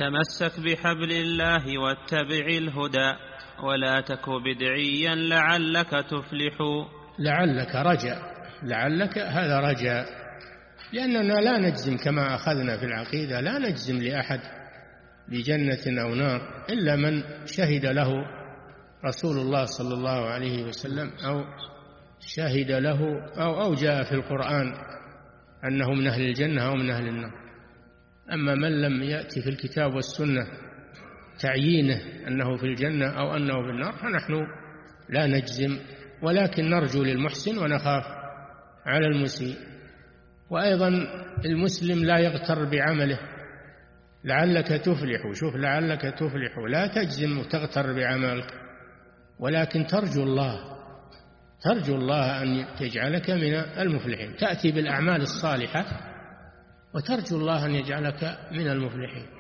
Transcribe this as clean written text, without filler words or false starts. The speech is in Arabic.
تمسك بحبل الله واتبع الهدى ولا تك بدعيا لعلك تفلح. لعلك رجاء، لعلك هذا رجاء، لأننا لا نجزم كما أخذنا في العقيدة، لا نجزم لأحد بجنة أو نار إلا من شهد له رسول الله صلى الله عليه وسلم أو شهد له أو جاء في القرآن أنه من أهل الجنة أو من أهل النار. أما من لم يأتي في الكتاب والسنة تعيينه أنه في الجنة أو أنه في النار فنحن لا نجزم، ولكن نرجو للمحسن ونخاف على المسيء. وأيضا المسلم لا يغتر بعمله، لعلك تفلح، شوف لعلك تفلح، لا تجزم وتغتر بعملك، ولكن ترجو الله أن يجعلك من المفلحين، تأتي بالأعمال الصالحة وترجو الله أن يجعلك من المفلحين.